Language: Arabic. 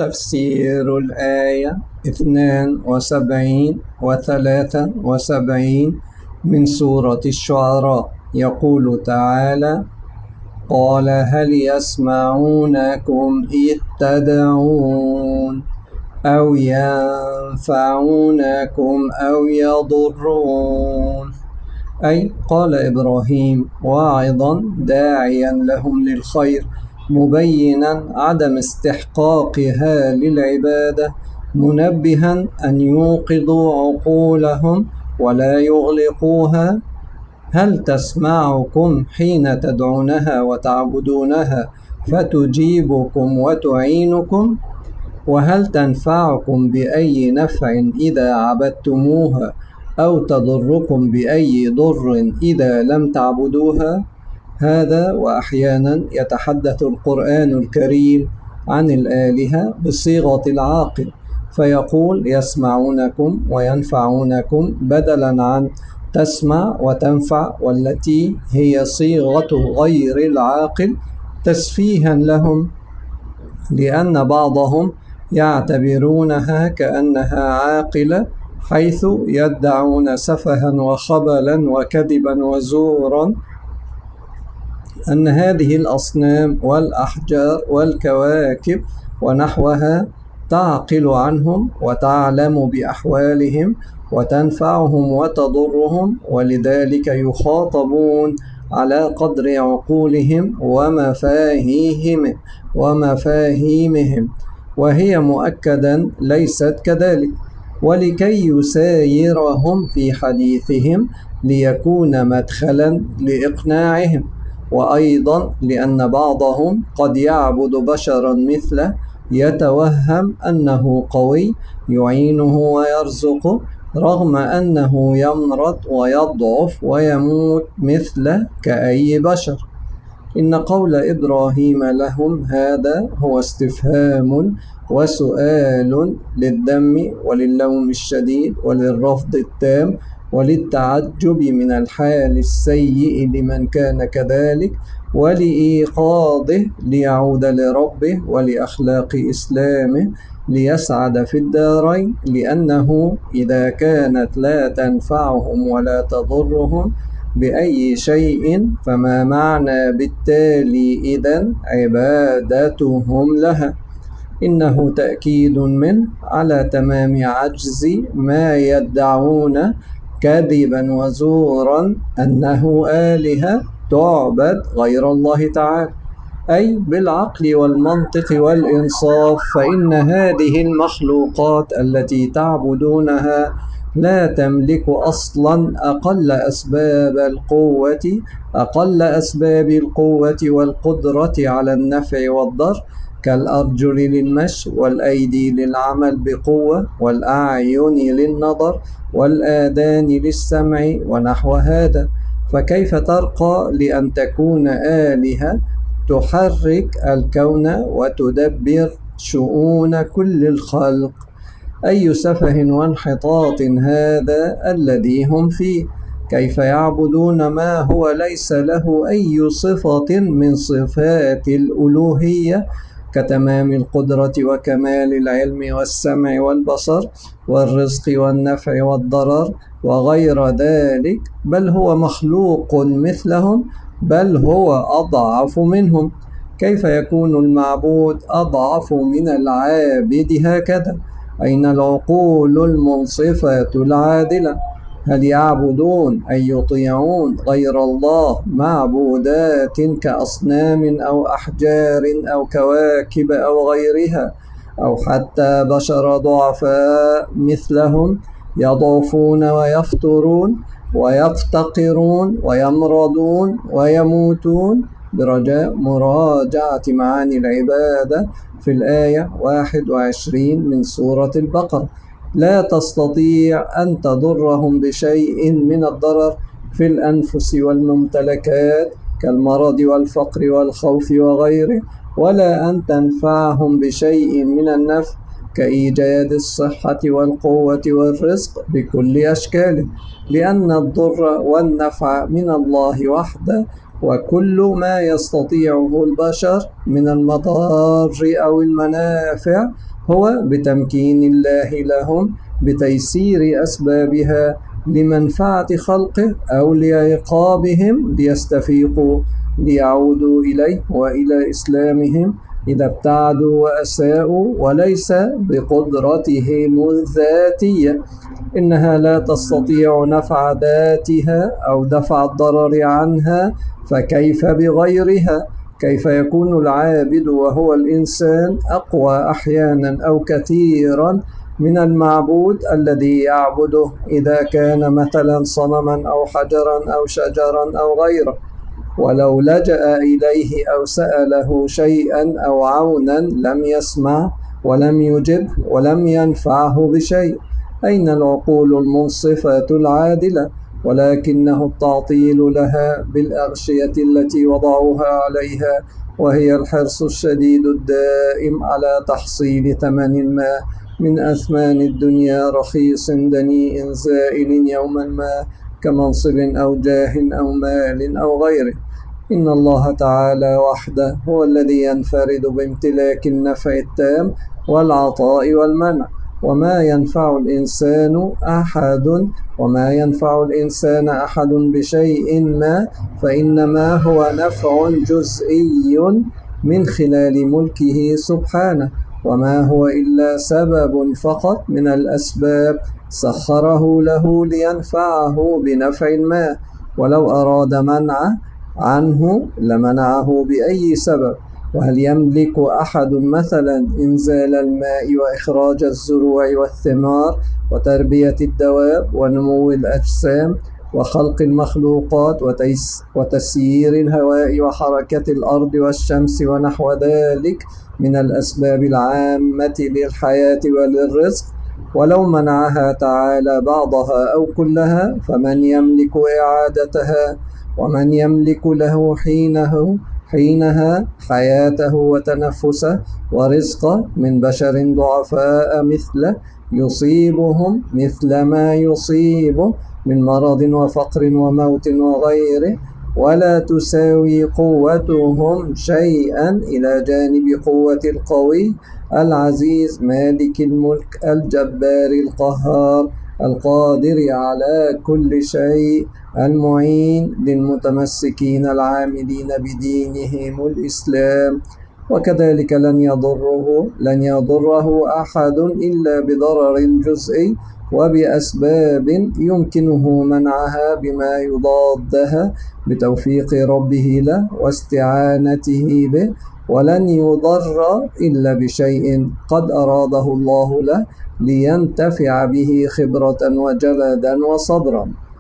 تفسير الآية 72 و73 من سورة الشعراء. يقول تعالى: قال هل يسمعونكم إذ تدعون أو ينفعونكم أو يضرون. أي قال إبراهيم واعظا داعيا لهم للخير، مبينا عدم استحقاقها للعبادة، منبها أن يوقظوا عقولهم ولا يغلقوها. هل تسمعكم حين تدعونها وتعبدونها فتجيبكم وتعينكم؟ وهل تنفعكم بأي نفع إذا عبدتموها أو تضركم بأي ضر إذا لم تعبدوها؟ هذا وأحيانا يتحدث القرآن الكريم عن الآلهة بصيغة العاقل، فيقول يسمعونكم وينفعونكم بدلا عن تسمع وتنفع، والتي هي صيغة غير العاقل تسفيها لهم، لأن بعضهم يعتبرونها كأنها عاقلة، حيث يدعون سفها وخبلا وكذبا وزورا أن هذه الأصنام والأحجار والكواكب ونحوها تعقل عنهم وتعلم بأحوالهم وتنفعهم وتضرهم، ولذلك يخاطبون على قدر عقولهم ومفاهيمهم، وهي مؤكدا ليست كذلك، ولكي يسايرهم في حديثهم ليكون مدخلا لإقناعهم، وأيضا لأن بعضهم قد يعبد بشرا مثله يتوهم أنه قوي يعينه ويرزقه، رغم أنه يمرض ويضعف ويموت مثله كأي بشر. إن قول إبراهيم لهم هذا هو استفهام وسؤال للذم وللوم الشديد وللرفض التام وللتعجب من الحال السيء لمن كان كذلك، ولإيقاظه ليعود لربه ولأخلاق إسلامه ليسعد في الدارين، لأنه إذا كانت لا تنفعهم ولا تضرهم بأي شيء فما معنى بالتالي إذن عبادتهم لها؟ إنه تأكيد منه على تمام عجز ما يدعون كذبا وزورا أنه آلهة تعبد غير الله تعالى، أي بالعقل والمنطق والإنصاف، فإن هذه المخلوقات التي تعبدونها لا تملك أصلا أقل أسباب القوة والقدرة على النفع والضر، كالأرجل للمشي والأيدي للعمل بقوة والأعين للنظر والآذان للسمع ونحو هذا، فكيف ترقى لأن تكون آلهة تحرك الكون وتدبر شؤون كل الخلق؟ أي سفه وانحطاط هذا الذي هم فيه! كيف يعبدون ما هو ليس له أي صفة من صفات الألوهية كتمام القدرة وكمال العلم والسمع والبصر والرزق والنفع والضرر وغير ذلك، بل هو مخلوق مثلهم، بل هو أضعف منهم؟ كيف يكون المعبود أضعف من العابد هكذا؟ أين العقول المنصفة العادلة؟ هل يعبدون أي يطيعون غير الله معبودات كأصنام أو أحجار أو كواكب أو غيرها، أو حتى بشر ضعفاء مثلهم يضعفون ويفترون ويفتقرون ويمرضون ويموتون؟ برجاء مراجعة معاني العبادة في الآية 21 من سورة البقرة. لا تستطيع أن تضرهم بشيء من الضرر في الأنفس والممتلكات كالمرض والفقر والخوف وغيره، ولا أن تنفعهم بشيء من النفع كإيجاد الصحة والقوة والرزق بكل أشكاله، لأن الضر والنفع من الله وحده، وكل ما يستطيعه البشر من المضار أو المنافع هو بتمكين الله لهم بتيسير أسبابها لمنفعة خلقه أو لعقابهم ليستفيقوا ليعودوا إليه وإلى إسلامهم إذا ابتعدوا وأساءوا، وليس بقدرتهم الذاتية. إنها لا تستطيع نفع ذاتها أو دفع الضرر عنها، فكيف بغيرها؟ كيف يكون العابد وهو الإنسان أقوى أحيانا أو كثيرا من المعبود الذي يعبده إذا كان مثلا صنما أو حجرا أو شجرا أو غيره؟ ولو لجأ إليه أو سأله شيئا أو عونا لم يسمع ولم يجب ولم ينفعه بشيء. أين العقول المنصفة العادلة؟ ولكنه التعطيل لها بالأغشية التي وضعوها عليها، وهي الحرص الشديد الدائم على تحصيل ثمن ما من أثمان الدنيا رخيص دنيء زائل يوما ما، كمنصب أو جاه أو مال أو غيره. إن الله تعالى وحده هو الذي ينفرد بامتلاك النفع التام والعطاء والمنع، وما ينفع الإنسان أحد بشيء ما، فإنما هو نفع جزئي من خلال ملكه سبحانه، وما هو إلا سبب فقط من الأسباب سخره له لينفعه بنفع ما، ولو أراد منعه عنه لمنعه بأي سبب. وهل يملك أحد مثلا إنزال الماء وإخراج الزروع والثمار وتربية الدواب ونمو الأجسام وخلق المخلوقات وتسيير الهواء وحركة الأرض والشمس ونحو ذلك من الأسباب العامة للحياة وللرزق؟ ولو منعها تعالى بعضها أو كلها فمن يملك إعادتها؟ ومن يملك له حينها حياته وتنفسه ورزقه من بشر ضعفاء مثله يصيبهم مثل ما يصيبه من مرض وفقر وموت وغيره، ولا تساوي قوتهم شيئا إلى جانب قوة القوي العزيز مالك الملك الجبار القهار القادر على كل شيء المعين للمتمسكين العاملين بدينهم الإسلام. وكذلك لن يضره أحد إلا بضرر جزئي وبأسباب يمكنه منعها بما يضادها بتوفيق ربه له واستعانته به، ولن يضر إلا بشيء قد أراده الله له لينتفع به خبرة وجلدا وصبرا.